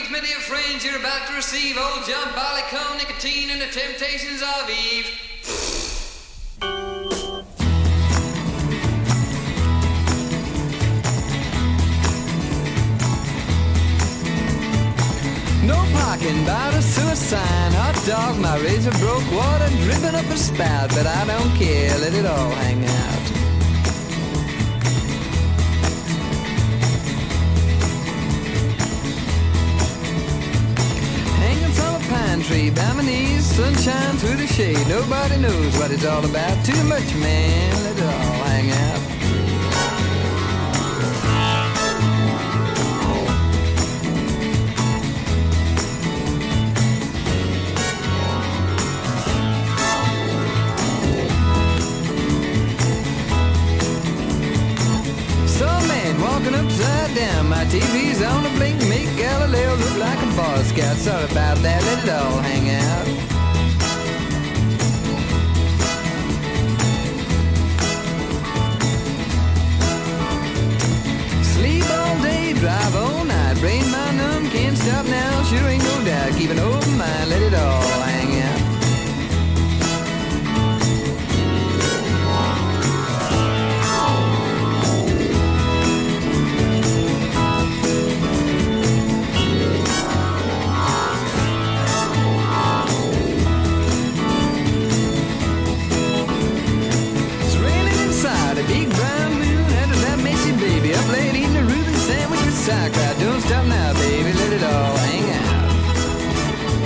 Greetings, my dear friends, you're about to receive old John Barleycorn, Nicotine, and the Temptations of Eve. No parking, about a suicide, hot dog, my razor broke, water dripping up a spout, but I don't care, let it all hang out. Hanging from a pine tree, by my knees, sunshine through the shade, nobody knows what it's all about, too much, man, let it all hang out. Walking upside down, my TV's on a blink, make Galileo look like a Boy Scout. Sorry about that, let it all hang out. Sleep all day, drive all night, brain my numb, can't stop now, sure ain't no doubt. Keep an open mind, let it all hang out. Crowd, don't stop now, baby, let it all hang out.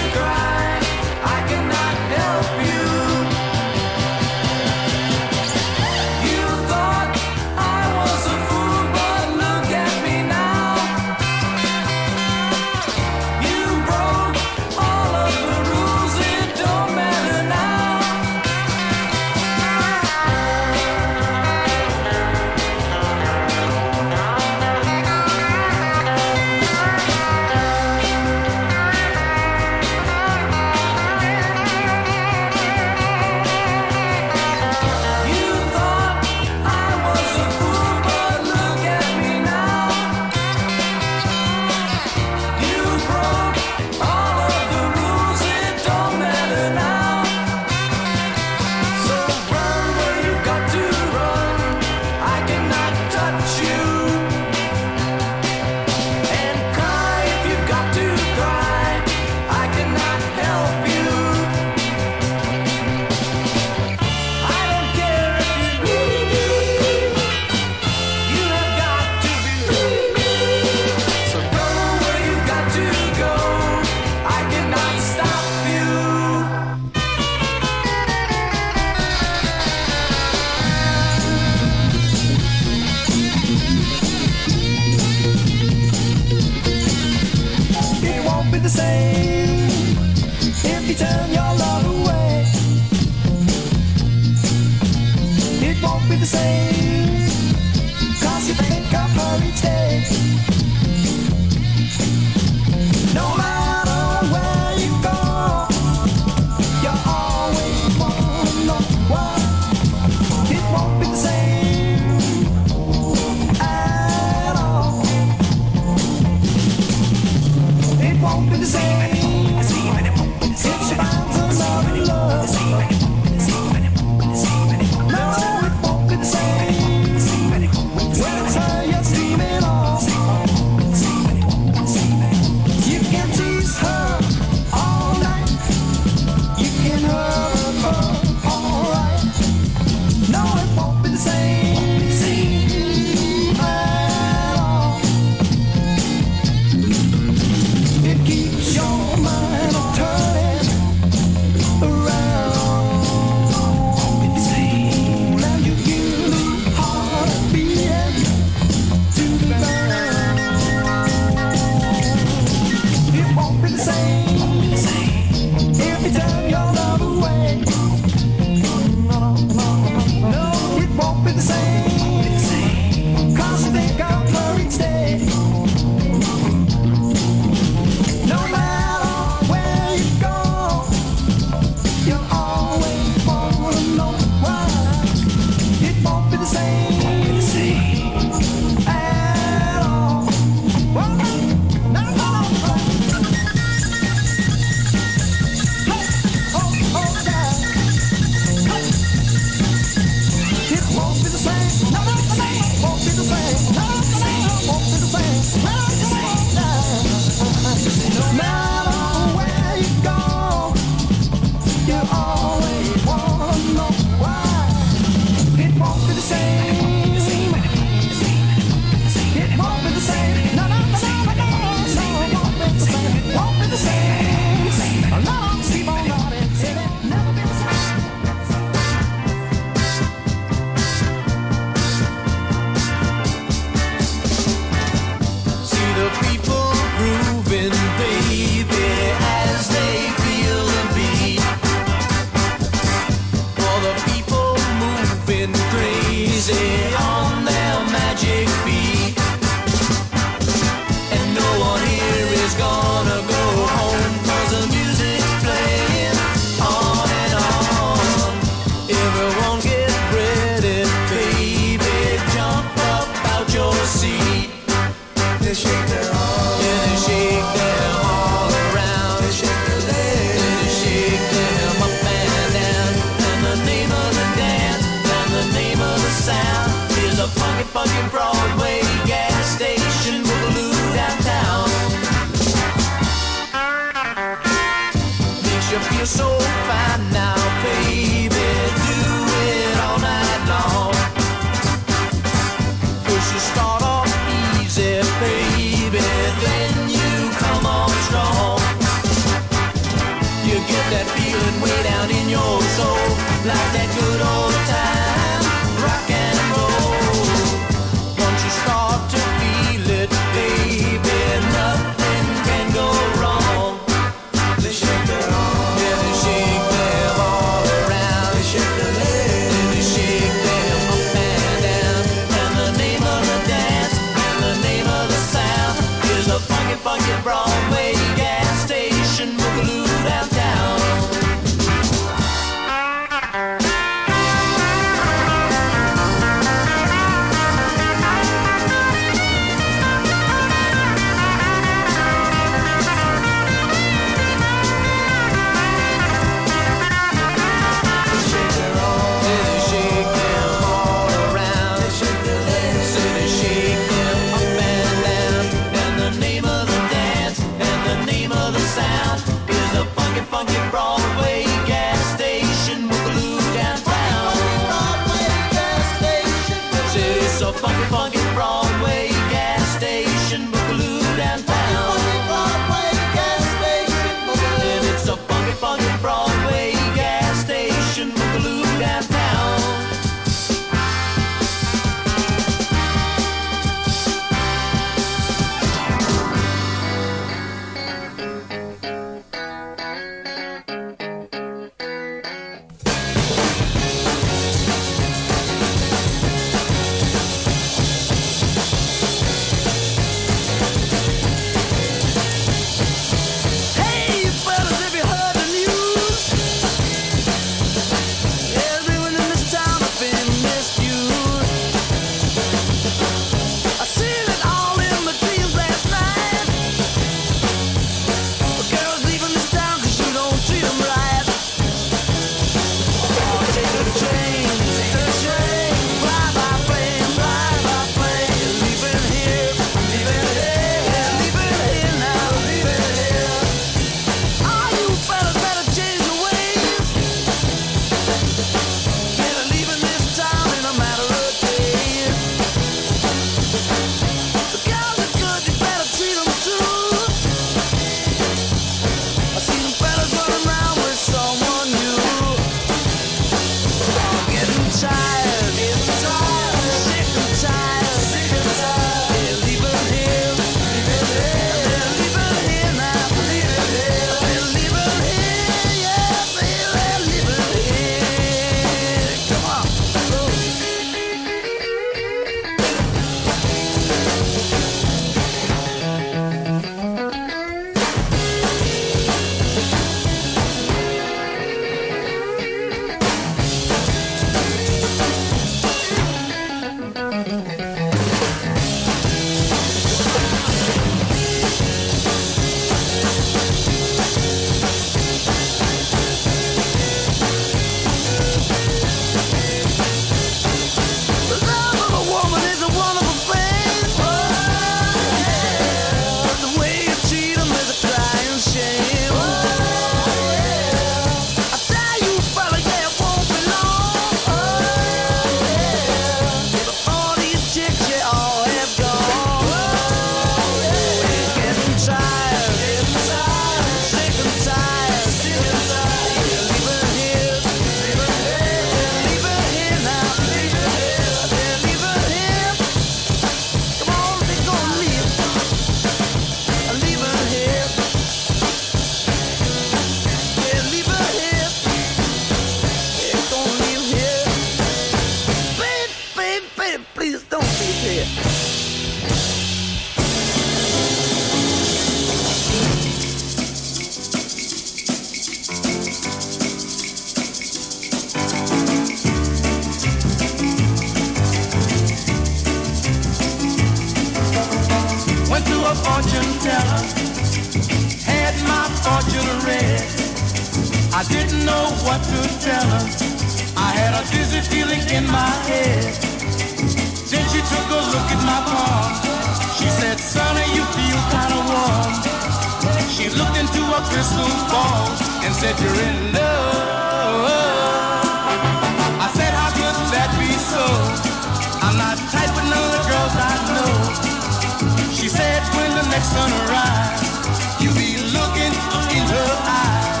Fortune teller, had my fortune read. I didn't know what to tell her. I had a dizzy feeling in my head. Then she took a look at my palm. She said, "Sonny, you feel kind of warm." She looked into a crystal ball and said, "You're in love." I said, "How could that be so? I'm not tight with none of the girls I know." She said, "When the next sun arrives, you'll be looking in her eyes."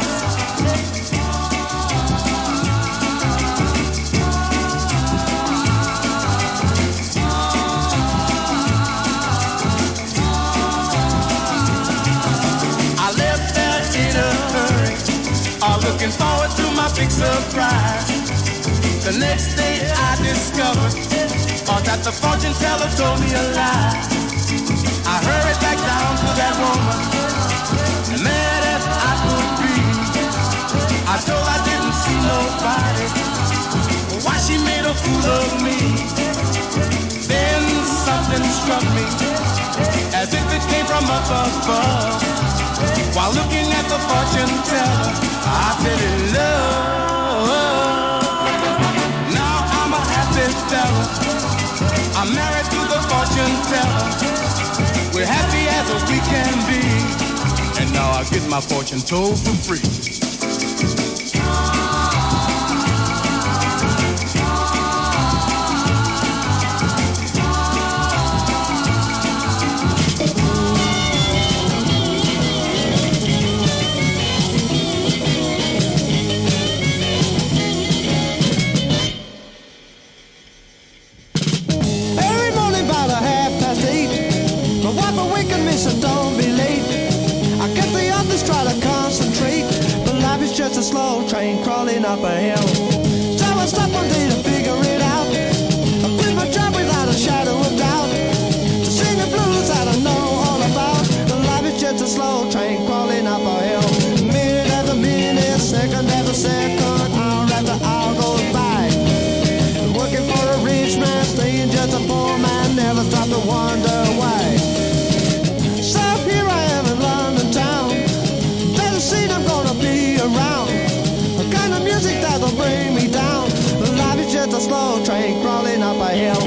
I left there in a hurry, looking forward to my big surprise. The next day I discovered that the fortune teller told me a lie. I hurried back down to that woman, mad as I could be. I told her I didn't see nobody, why she made a fool of me. Then something struck me, as if it came from up above. While looking at the fortune teller, I fell in love. Now I'm a happy fella, I'm married to the fortune teller. We're happy as we can be, and now I get my fortune told for free. So don't be late. I get the others try to concentrate, but life is just a slow train crawling up a hill. So I stop one day to figure it out. I quit my job without a shadow of doubt, to sing the blues that I know all about. But life is just a slow train crawling up a hill. Minute after minute, second after second, hour after hour goes by. Working for a rich man, staying just a poor man, never stop to wonder why. I'm gonna be around the kind of music that'll bring me down. Life is just a slow train crawling up a hill.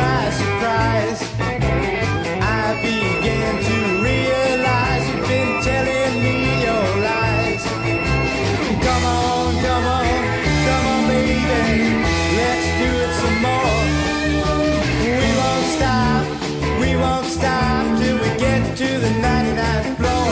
surprise, surprise. I began to realize you've been telling me your lies. Come on, come on, come on, baby. Let's do it some more. We won't stop till we get to the 99th floor.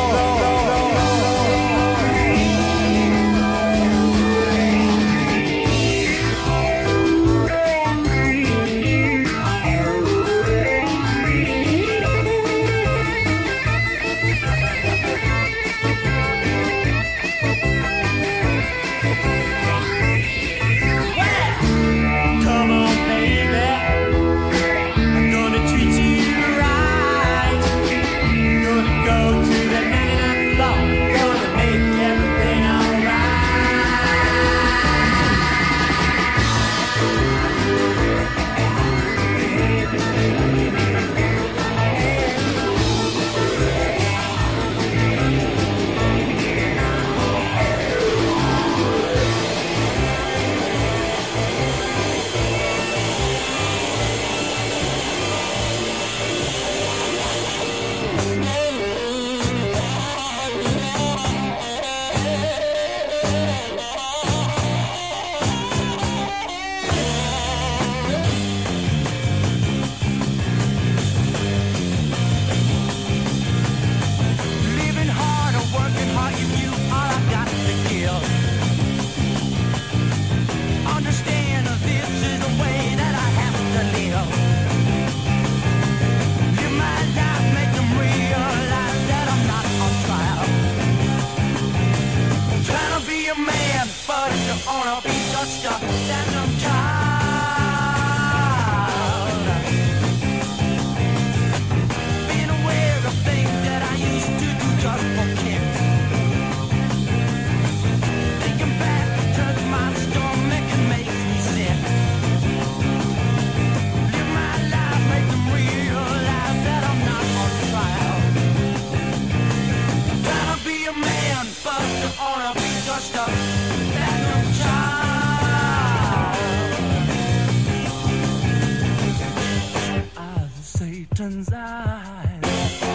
Satan's eyes,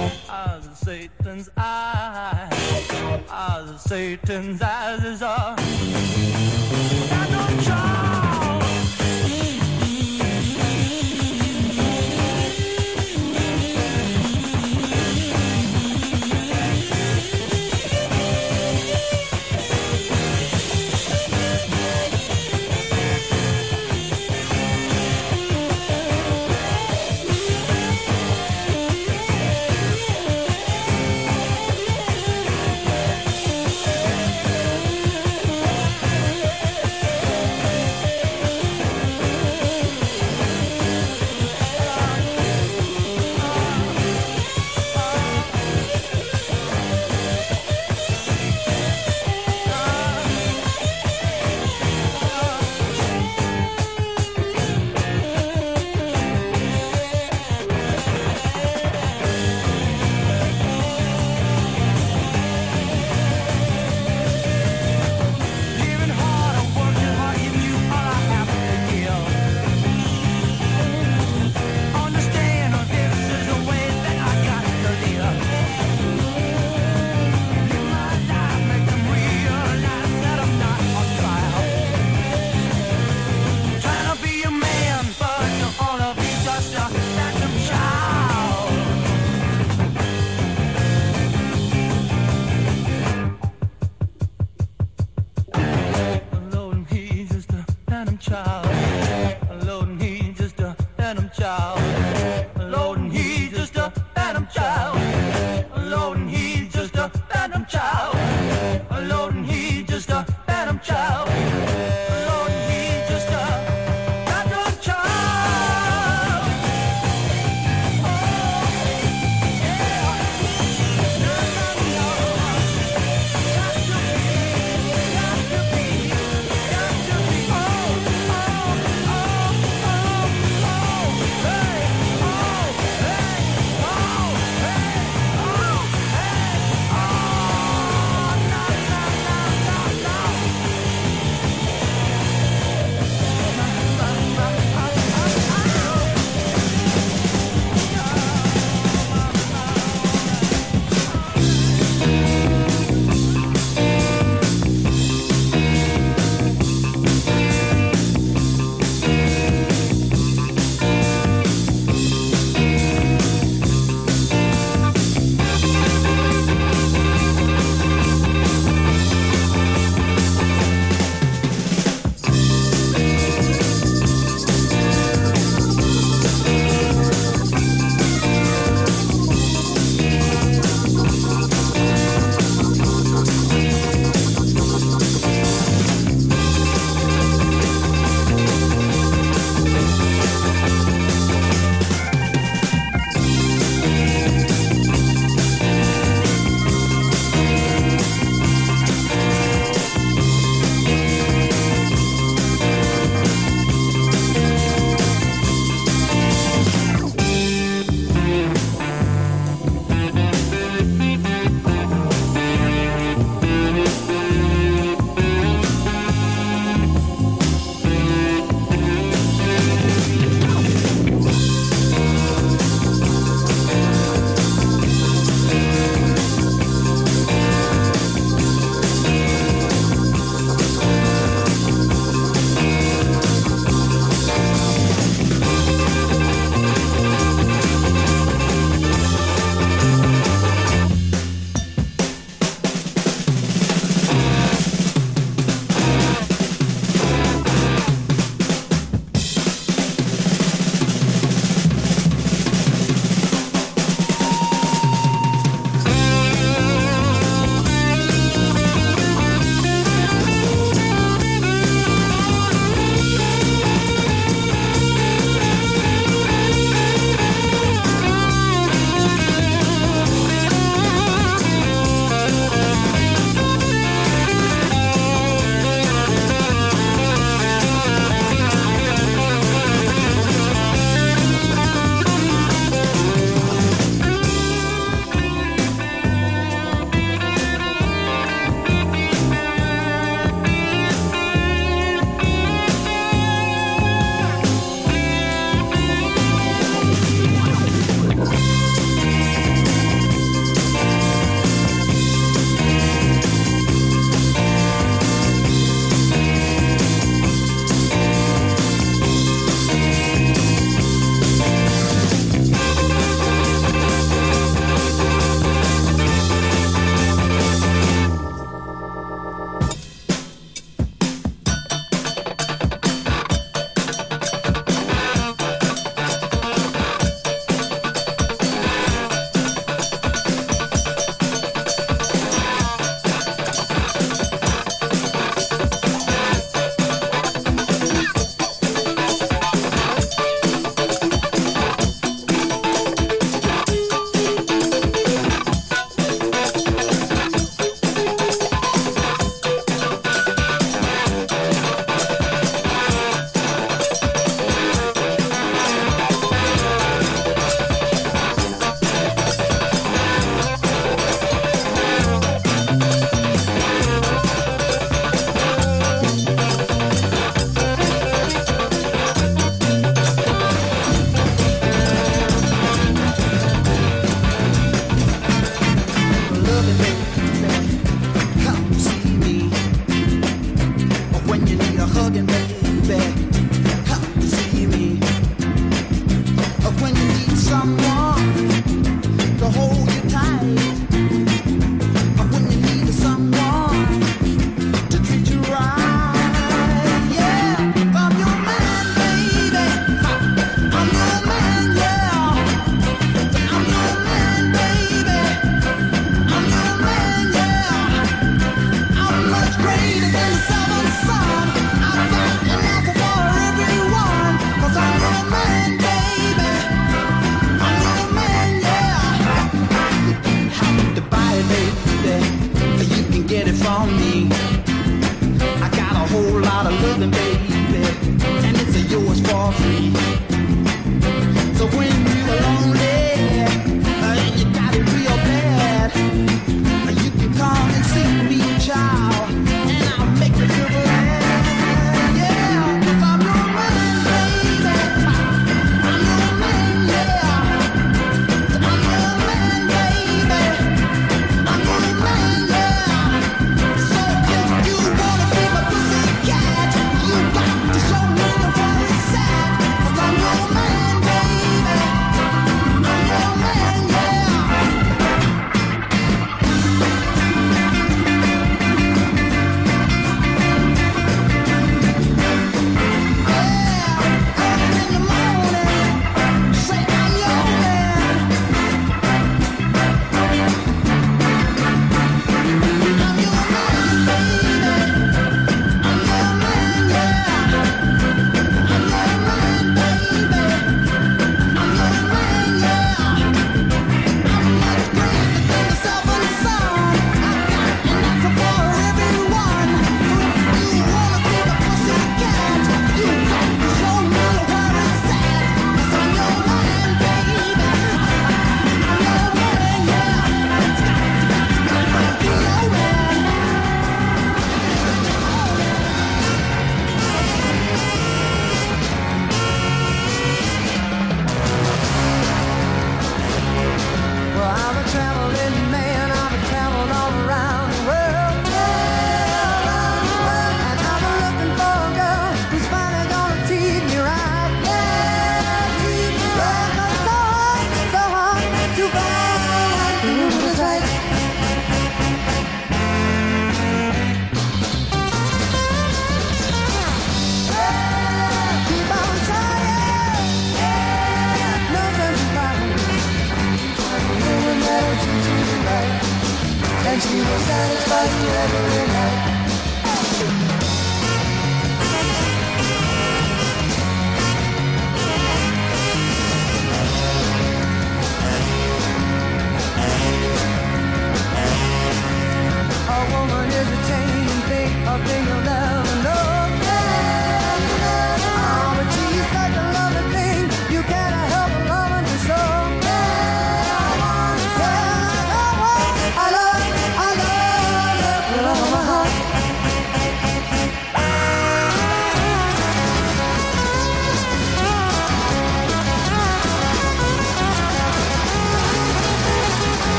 Satan's eyes, Satan's eyes is a random child.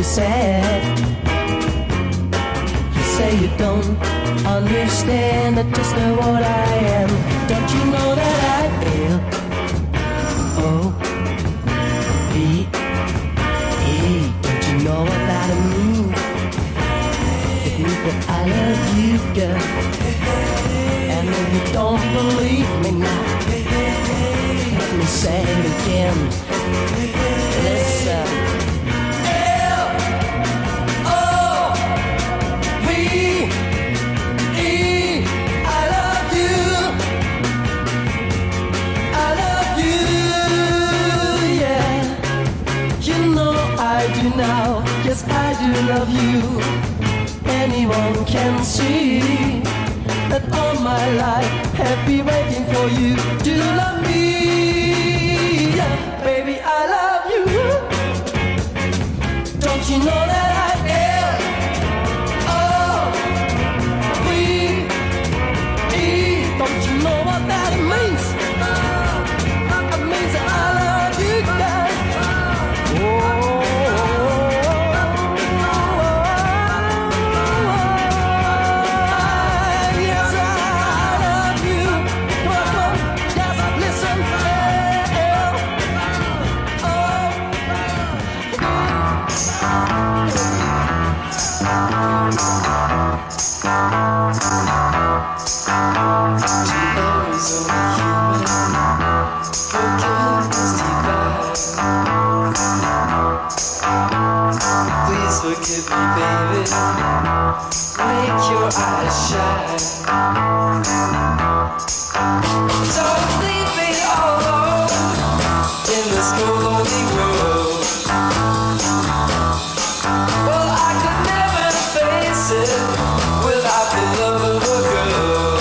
sad. You say you don't understand just what I am. Don't you know that I am? L-O-V-E. Don't you know what that means? It means that I love you, girl. And if you don't believe me now, let me say it again. Listen. L-O-V-E. I love you. I love you, yeah. You know I do now. Yes, I do love you. Anyone can see that all my life have been waiting for you to love me. Yeah, baby, I love you. Don't you know that I am? Oh, we, don't you know what that means? It means that I love you, girl. Please forgive me, baby. Make your eyes shine. Don't leave me alone in this lonely world. Well, I could never face it without the love of a girl.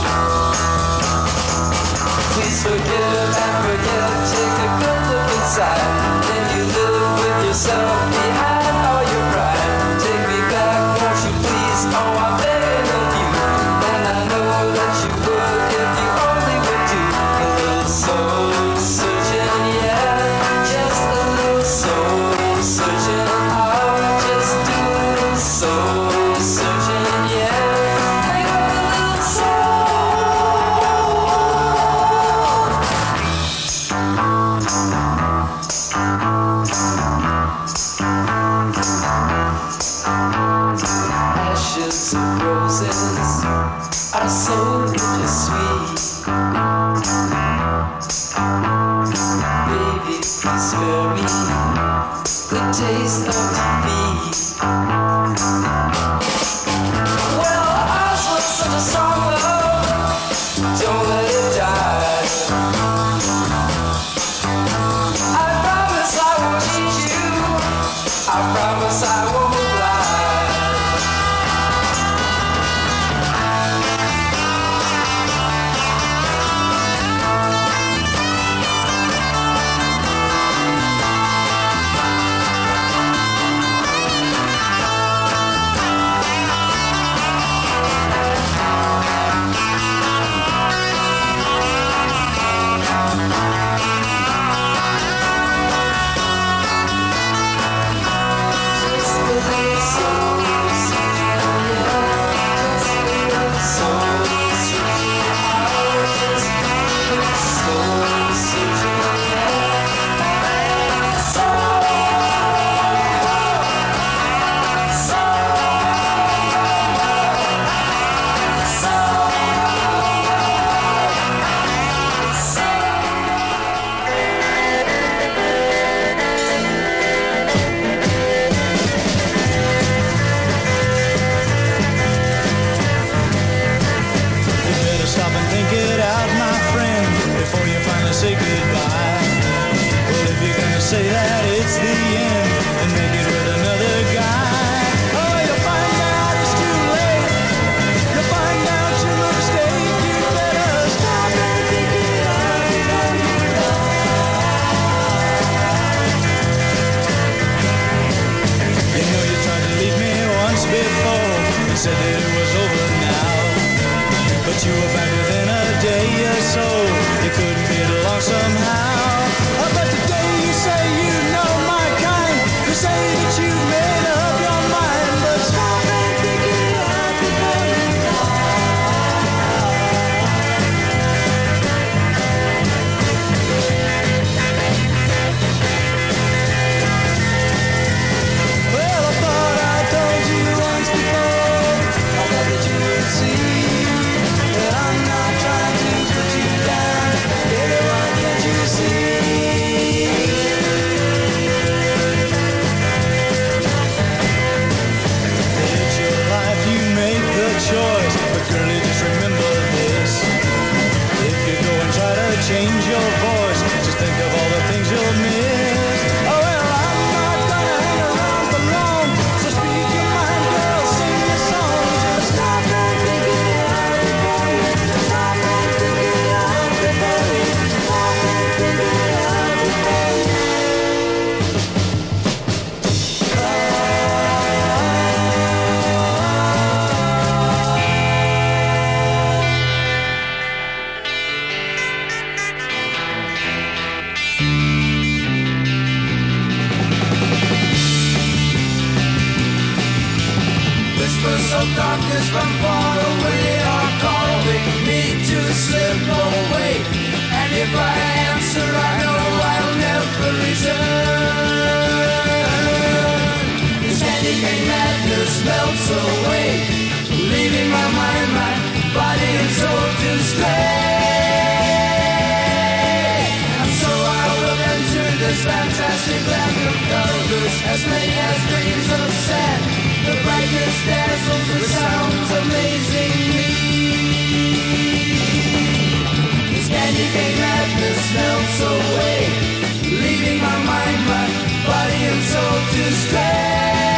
Please forgive and forget. Take a good look inside. Then you live with yourself behind all your pride. Take me back, won't you please? Oh, I'm begging of you. And I know that you would if you only would do a little soul searching, yeah. Just a little soul searching. I'll just do a little soul searching, yeah. Make a little ashes of roses are so bittersweet. Baby, please spare me the taste of defeat. Well, ours was such a strong love. Don't let it die. I promise I won't cheat you. I promise I won't lie. Say that it's the end and make it with another guy. Oh, you'll find out it's too late. You'll find out your mistake. You better stop and think it out before you die. You know you tried to leave me once before. You said that it was over now, but you were back within a day or so. You couldn't get along somehow. But today you say you know my kind. You say that you made so darkness from far away are calling me to slip away. And if I answer, I know I'll never return. This candy cane madness melts away, leaving my mind, my body and soul to stray. And so I will enter this fantastic land of colors, as many as grains of sand. The brightness dazzles, the sounds amazing me. This candy cane madness melts away, leaving my mind, my body and soul to stray.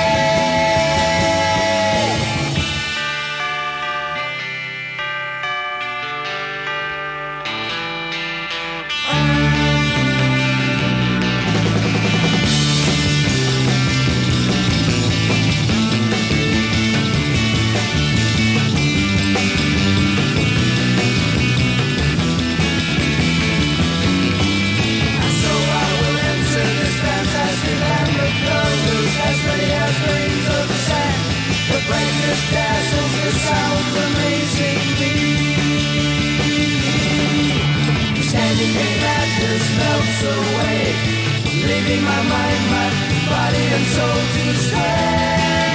Brightness dazzles, the sounds amazing me. Candy cane madness melts away, leaving my mind, my body and soul to stray.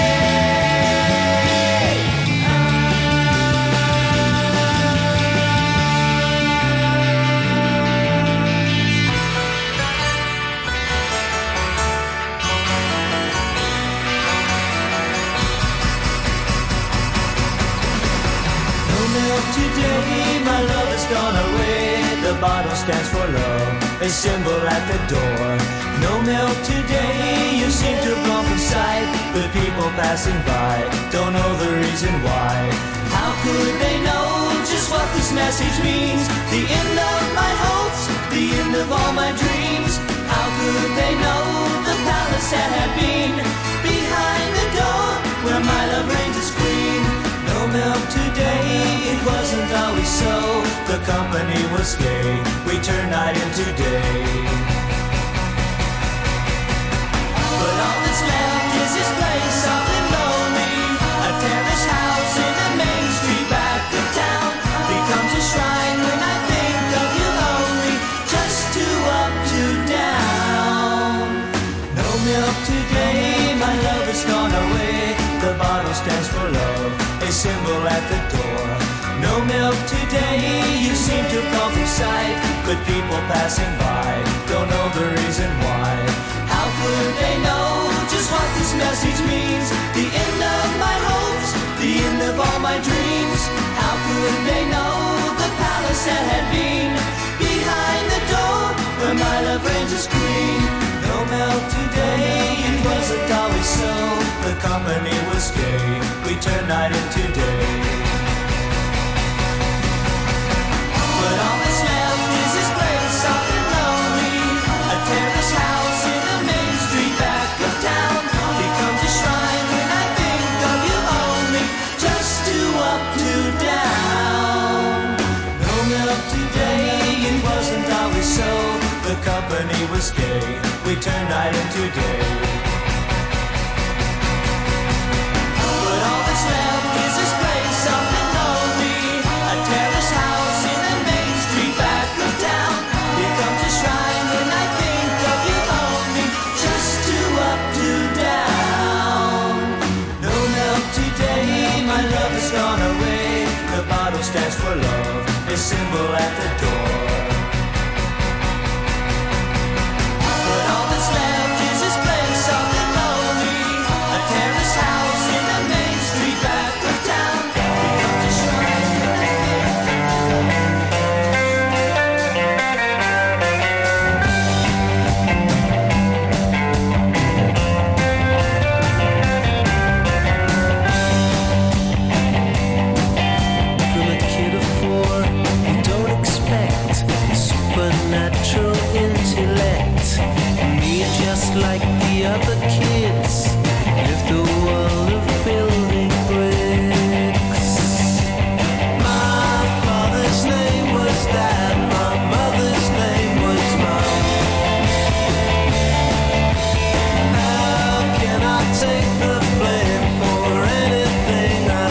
Today my love has gone away. The bottle stands for love, a symbol at the door. No milk today, you seem to have gone from sight. The people passing by don't know the reason why. How could they know just what this message means? The end of my hopes, the end of all my dreams. How could they know the palace had been behind the door where my love reigns as queen? No milk today, it wasn't always so. The company was gay, we turned night into day. But all that's left is this place soft and lonely, a terrace house in the main street back of town. Becomes a shrine when I think of you only, just two up, two down. No milk today, my love has gone away. The bottle stands for love, a symbol at the door. No milk today, you seem to have gone from sight. But people passing by don't know the reason why. How could they know just what this message means? The end of my hopes, the end of all my dreams. How could they know the palace that had been behind the door where my love reigns as queen? No milk today, it wasn't always so. The company was gay, we turned night into day. But all that's left is this place soft and lonely, a terrace house in the main street back of town. Becomes a shrine when I think of you only, just two up, two down. No milk today, it wasn't always so. The company was gay, we turned night into day. But all that's left is this place soft and lonely, a terrace house in the main street back of town. Becomes a shrine when I think of you only, just two up, two down. No milk today, my love has gone away. The bottle stands for love, a symbol at the door. But all that's left is this place soft and lonely, a terrace house in the main street back of town. Becomes a shrine when I From a kid of 4, you don't expect supernatural intellect. Me, just like the other kids, lived a world of building bricks. My father's name was Dad, my mother's name was Mom. How can I take the blame for anything I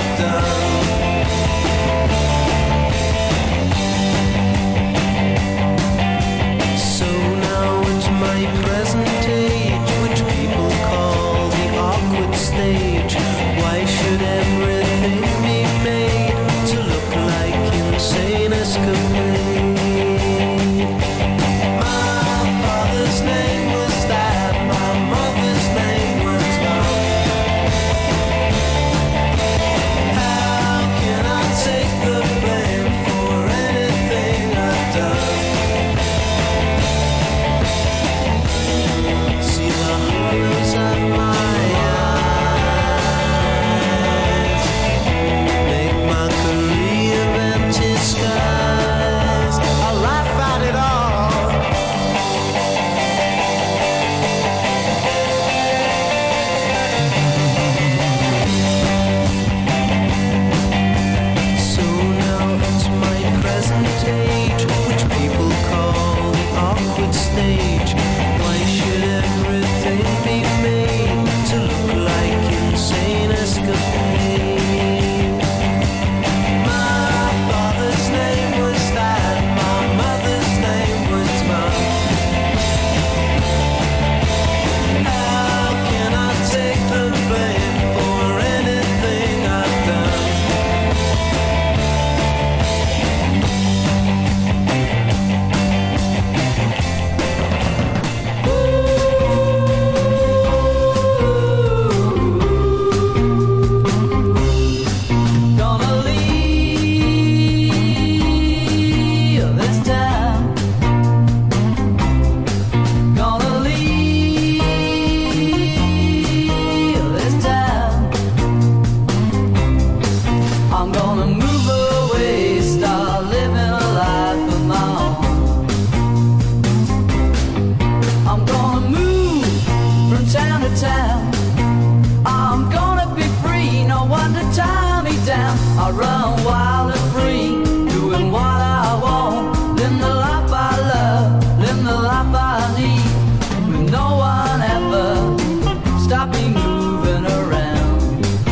town. I'm gonna be free, no one to tie me down. I run wild and free, doing what I want. Live the life I love, live the life I need. With no one ever stop me moving around.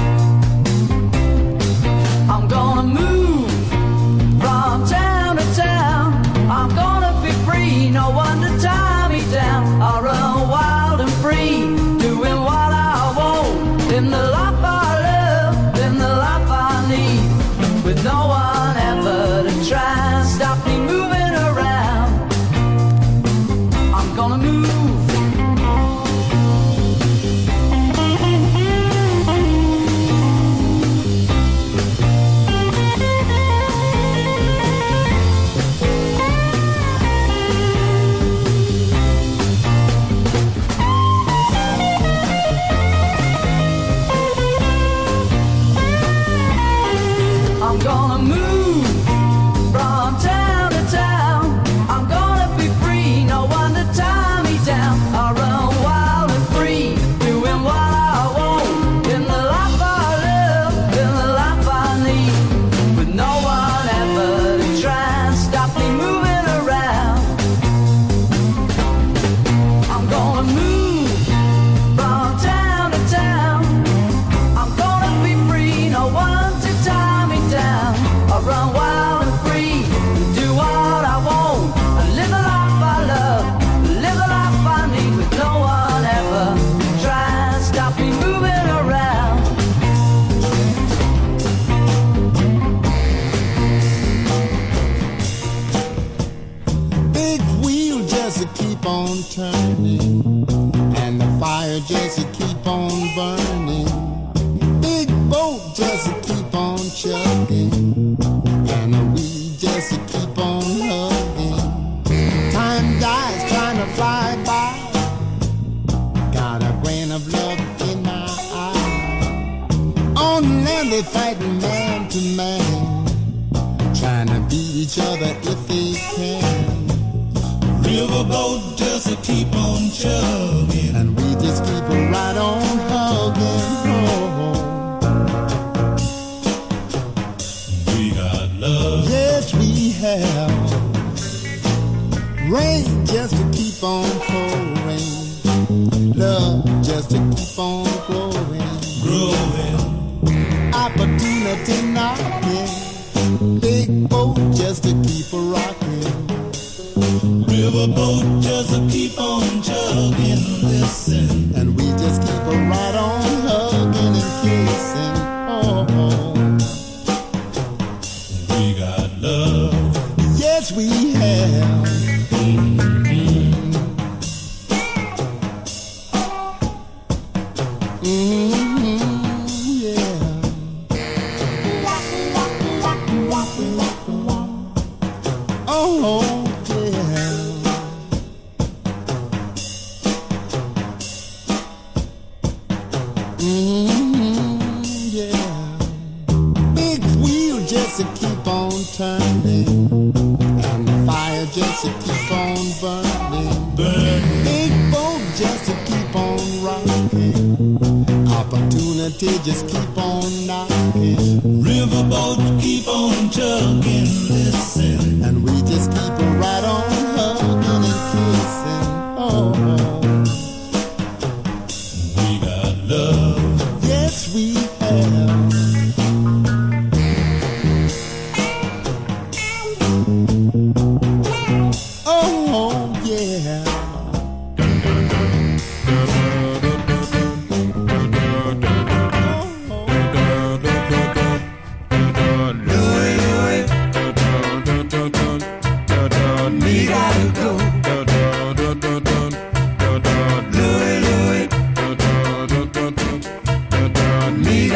I'm gonna move from town to town. I'm gonna be free, no one to tie me down. I run wild and free, doing what I want. Live the life I love, live the life I need. With no one ever to try and stop me moving around. I'm gonna move. I'm gonna move from town to town. I'm gonna be free, no one to tie me down. I run wild and free, doing what I want. In the life I love, in the life I need. With no one ever to try and stop me moving around. I'm gonna move from town to town. I'm gonna be free, no one to tie me down. I run wild and free, do what I want. I live the life I love, live the life I need. With no one ever try and stop me moving around. Big wheel just to keep on turning, and the fire just to keep on burning. Big boat just to keep on chugging, and a wheel just to keep on hugging. Time dies trying to fly by. Got a grain of love in my eye. On land they fighting man to man, trying to beat each other if they can. Riverboat just to keep on chugging, and we just keep right on hugging. Oh, we got love. Yes, we have. Rain just to keep on pouring. Love just to keep on growing. Growing. Opportunity knocking. Big boat just to keep a rocking. Riverboat just to keep on chugging, listen, and we just keep a right on hugging and kissing. Oh, we got love. Yes, we have. Just keep on knocking. Riverboat keep on chugging, listen, and we just keep right on hugging and kissing. Oh, we got love. Yes, we have. Oh, yeah. Me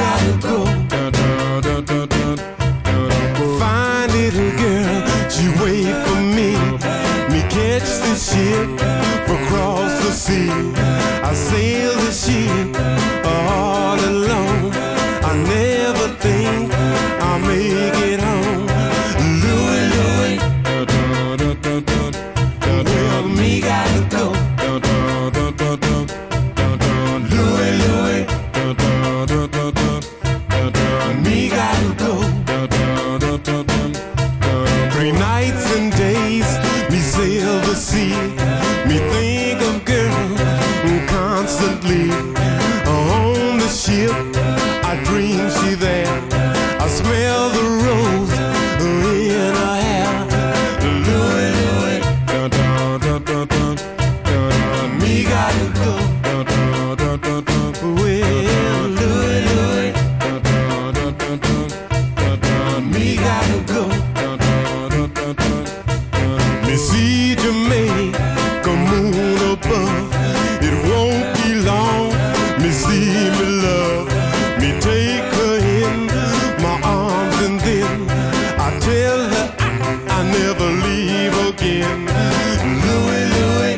silently on the ship. I dream she there. I smell the rose in her hair. Louie, Louie, dun dun dun dun dun dun. Me gotta go. Dun dun dun dun dun. Well, Louie, Louie, dun dun dun dun dun dun. Me gotta go. Dun dun dun dun dun dun. Me see Jamaica moon above. It won't be long. Me see me love. Me take her in my arms and then I tell her I never leave again. Louie, Louie,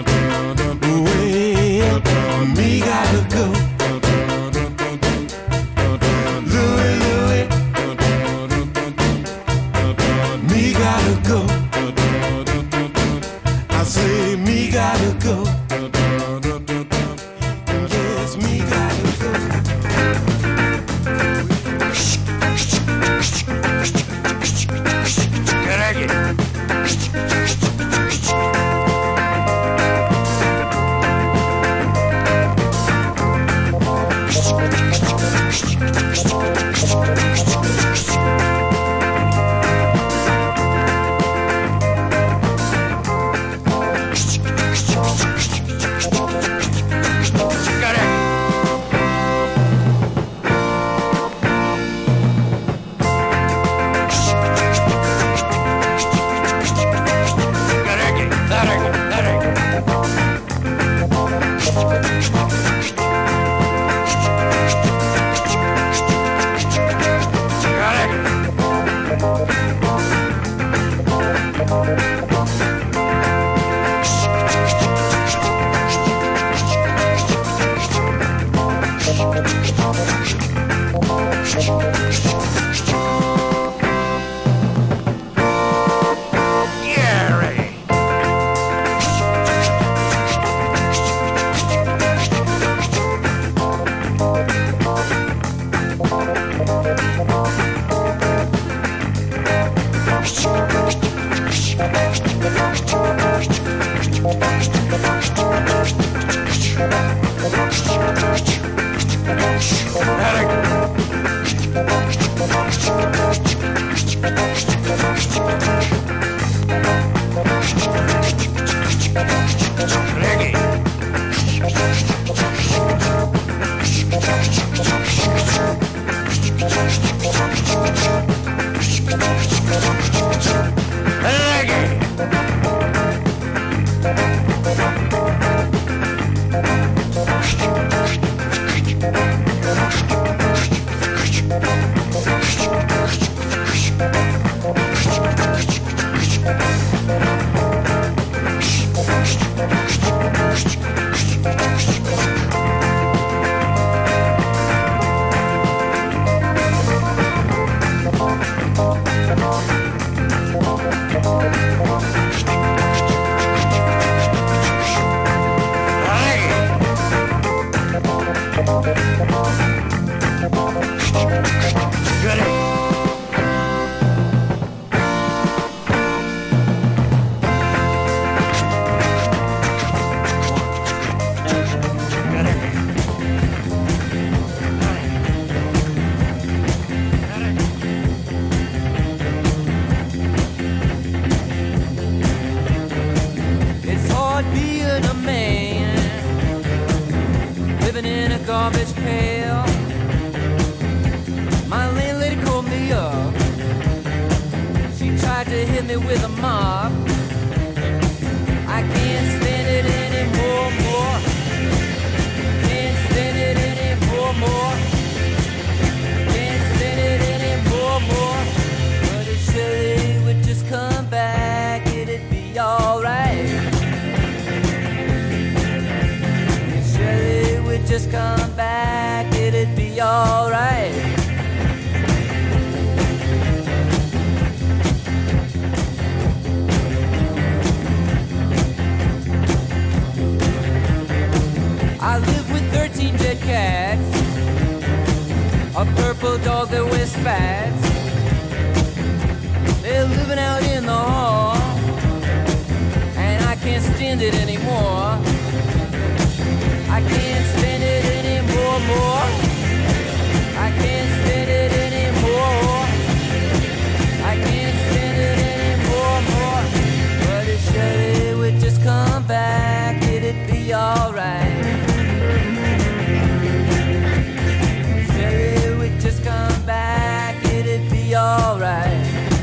well, me gotta go. Louie, Louie, me gotta go. I say me gotta go. Yes, me gotta go. garbage pail. My landlady called me up. She tried to hit me with a mop. I can't stand it anymore, more. Can't stand it anymore, more. Can't stand it anymore, more. But if Shirley would just come back, it'd be alright. If Shirley would just come back, it'd be alright. I live with 13 dead cats, a purple dog that wears spats. They're living out in the hall, and I can't stand it anymore. I can't anymore. I can't stand it anymore. I can't stand it anymore, more. But if Shelley would just come back, it'd be alright. Shelley would just come back, it'd be alright.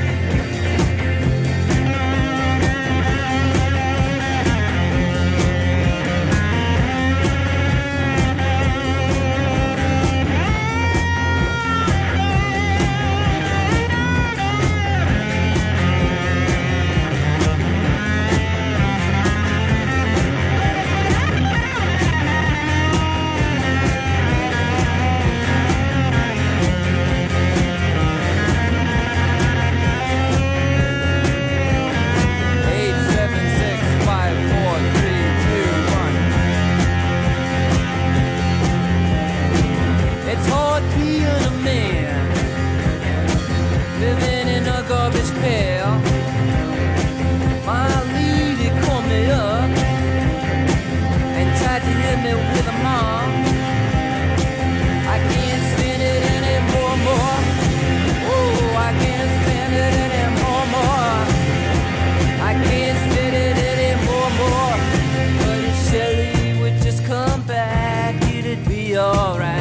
It's hard being a man, living in a garbage pail. My lady called me up and tried to hit me with a mom. I can't stand it anymore, more. Ooh, I can't stand it anymore, more. I can't stand it anymore, more. But if Shelley would just come back, it'd be alright.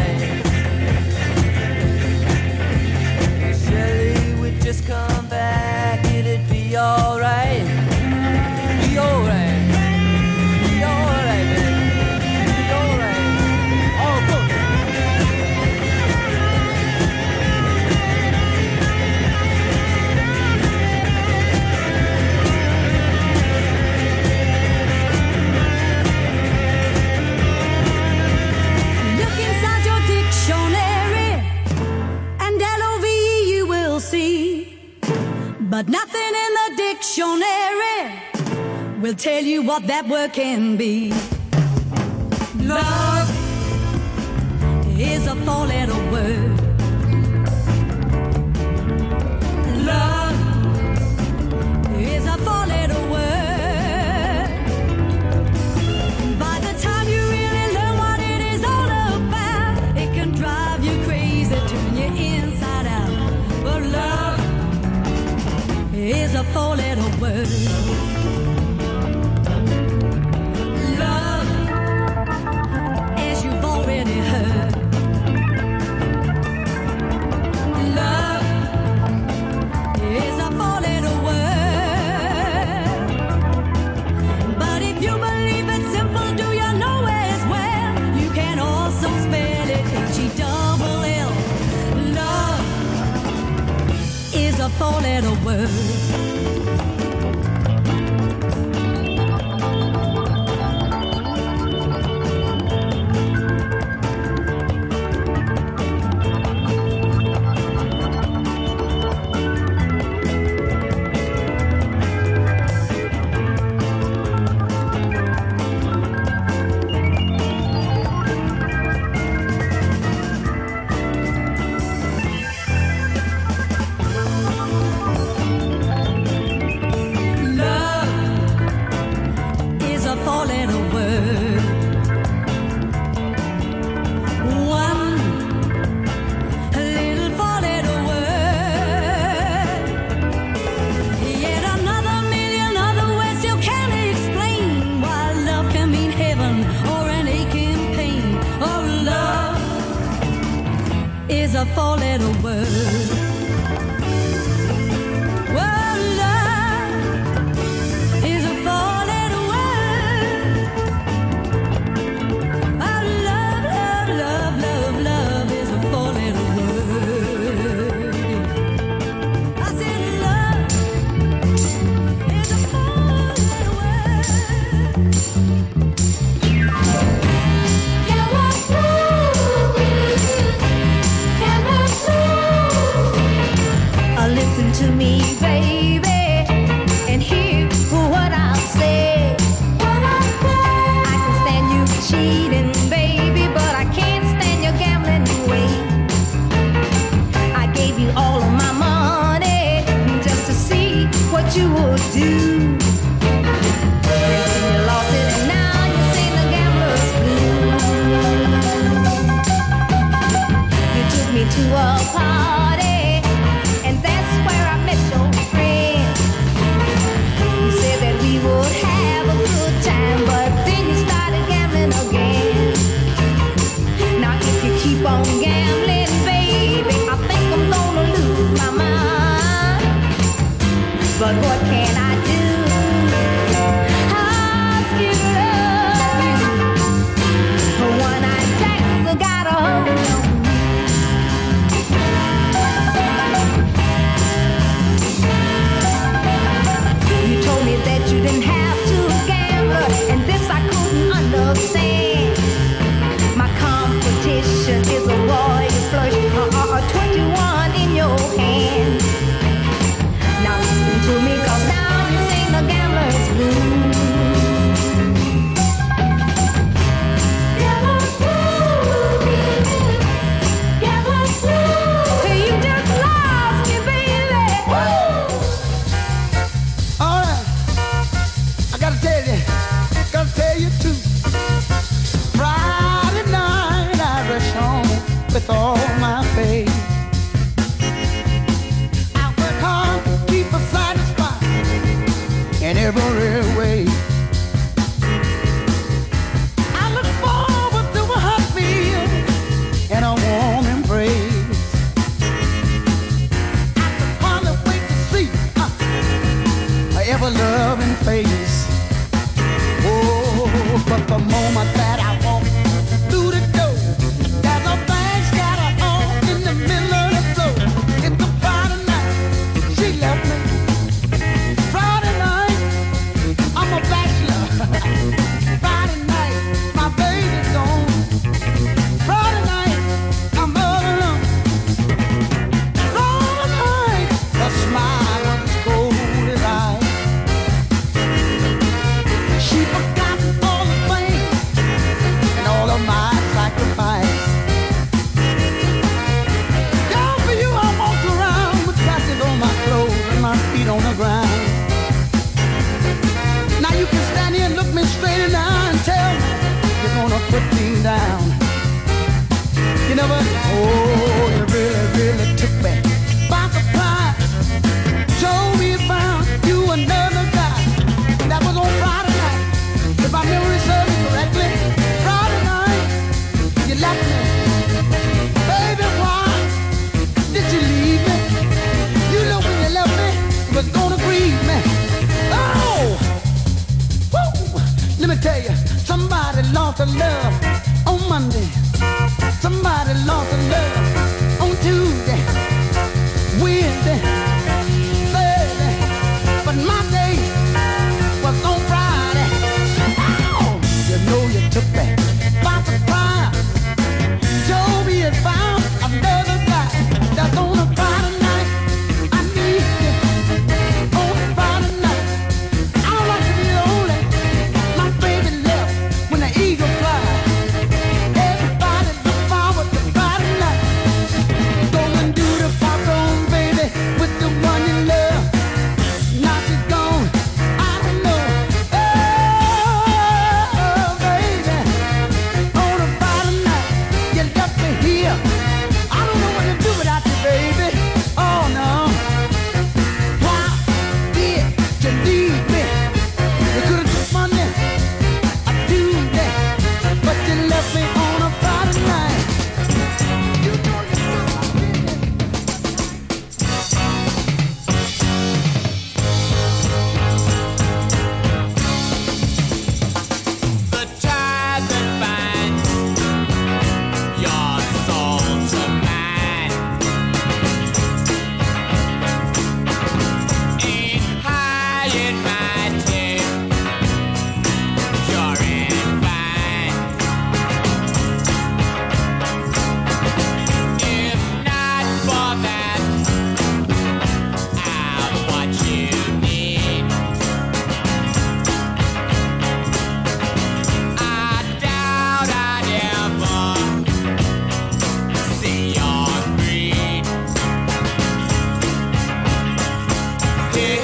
Just come back, it'd be alright. Be alright. Be alright, baby. Be alright. Oh, good. Look inside your dictionary, and LOVE you will see. But nothing in the dictionary will tell you what that word can be. Love is a four-letter word. Love is a four-letter word. By the time you really learn what it is all about, it can drive you crazy, turn you inside out. But love is a four-letter word. Love, as you've already heard. Love is a four-letter word. But if you believe it's simple, do you know as well? You can also spell it H-E-double-L. Love is a four-letter word. A four-letter word. Well, love is a four-letter word. Oh, love, love, love, love, love is a four-letter word. I said love is a four-letter word. Yeah, what? You never, oh, you really took me by surprise. Told me you found you another guy. That was on Friday night. If my memory serves me correctly, Friday night, you left me. Baby, why did you leave me? You know when you left me, it was gonna grieve me. Oh! Woo! Let me tell you, somebody lost their love on Monday. Somebody lost their love on Tuesday, Wednesday, Thursday. But my day was on Friday. Oh! You know you took me by surprise. Told me you found another guy that's on a Friday night. I need you on a Friday night. I don't like to be lonely. My baby left when the eagle flies. Everybody look forward to Friday night. Go and do the pop on, baby, with the one you love. Now she's gone. I don't know. Oh, baby, on a Friday night, you left me here. I don't know what to do without you, baby. Oh no. Why did you leave me? You could have took Monday or Tuesday, but you left me on a Friday night. You know you took my business. The tie that binds your soul to mine ain't high and mighty, pure and fine. If not for that, I'm what you need. I doubt I'd ever see your greed. Hey,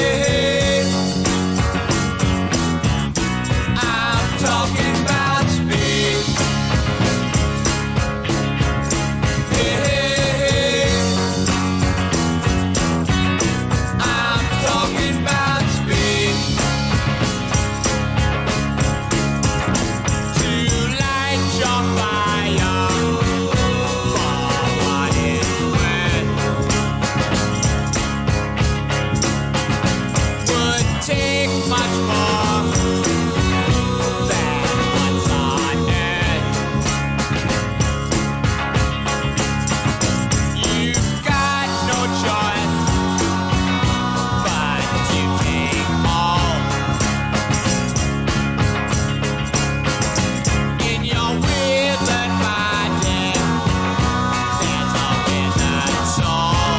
I'm talking about speed. Hey, I'm talking about speed. To light your fire for what it's worth would take much more than what's on earth. You've got no choice but to take all. In your withered body, there's a withered soul.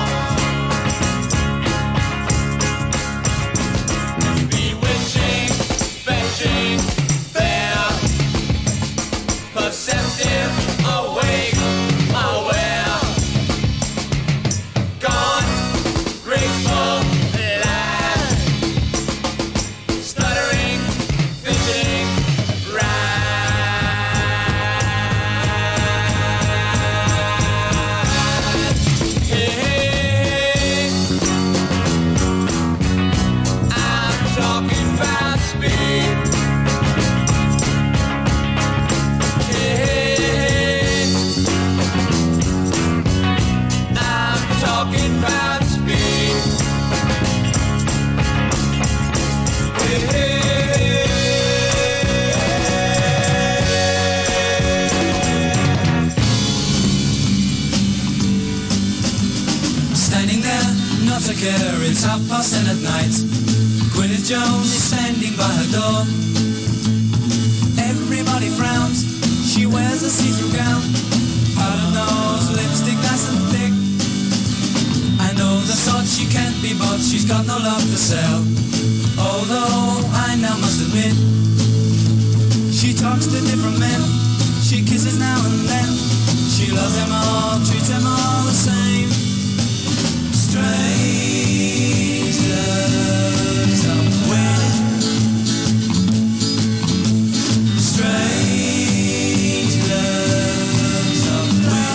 Bewitching, fetching, fair, perceptive, awake, aware, gaunt, graceful, live, stuttering, fidgeting, right. Hey, I'm talking about speed. Hey, I'm talking about speed. Standing there, not a care, it's 10:30 at night. Gwyneth Jones is standing by her door. Everybody frowns, she wears a see-through gown. Powder nose, lipstick nice and thick. I know the sort she can't be bought, she's got no love to sell. Although I now must admit, she talks to different men, she kisses now and then. She loves them all, treats them all the same. Strange loves of women. Strange loves of women.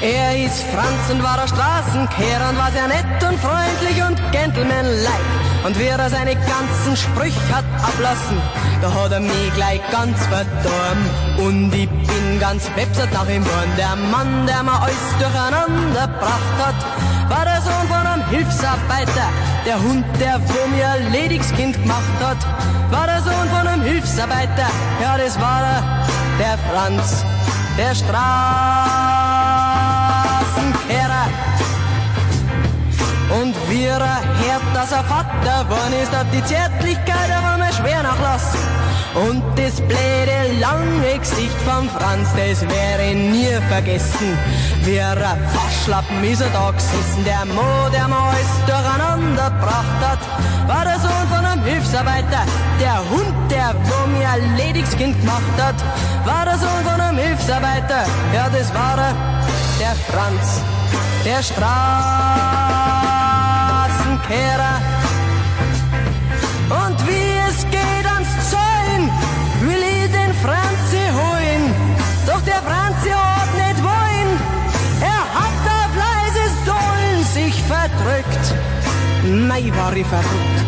Er hieß Franz und war der Straßenkehrer und war sehr nett und freundlich und gentlemanlike. Und wie er seine ganzen Sprüche hat ablassen, da hat er mich gleich ganz verdorben. Und ich bin ganz websert nach ihm geworden. Der Mann, der mir alles durcheinander gebracht hat, war der Sohn von einem Hilfsarbeiter. Der Hund, der wo mir ein Ledigskind gemacht hat, war der Sohn von einem Hilfsarbeiter. Ja, das war der Franz, der Straßenkehrer. Und wie er hört, dass er Vater geworden ist, hat die Zärtlichkeit aber mir schwer nachlassen. Und das blöde lange Gesicht vom Franz, das wär ich nie vergessen. Wie er Faschlappen ist er da gesessen. Der Mo, der mir alles durcheinander gebracht hat, war der Sohn von einem Hilfsarbeiter. Der Hund, der wo mir ein Ledigskind gemacht hat, war der Sohn von einem Hilfsarbeiter. Ja, das war der Franz, der Straßenkehrer. Und wie es geht ans Zäun, will ich den Franzi holen. Doch der Franzi hat nicht wollen. Er hat auf leise Sohlen sich verdrückt. Mei, war ich verrückt.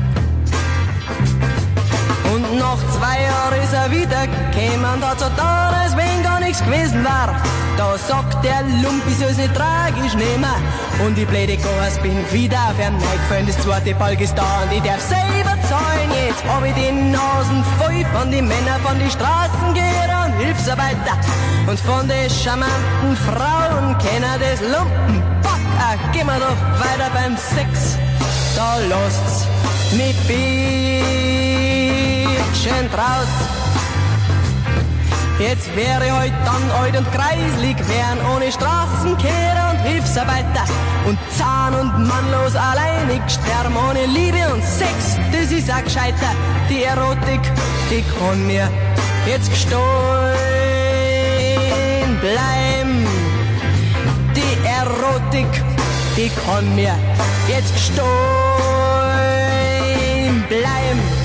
Und nach 2 Jahren ist er wiedergekommen und hat so da, als wenn gar nichts gewesen war. Da sagt der Lump, ich soll's nicht tragisch nehmen. Und die blöde Gas bin wieder auf ihm reingefallen. Das zweite Balg ist da und ich darf selber zahlen. Jetzt hab ich die Nasen voll von den Männern, von den Straßengeher und Hilfsarbeiter. Und von den charmanten Frauen kennen das Lumpenpack. Gehen wir doch weiter beim Sex. Da lasst's mich bitchen draus. Jetzt wäre heut dann alt und kreislig, wären ohne Straßenkehrer und Hilfsarbeiter und zahn- und mannlos alleinig sterben ohne Liebe und Sex, das ist auch gescheiter. Die Erotik, die kann mir jetzt gestohlen bleiben. Die Erotik, die kann mir jetzt gestohlen bleiben.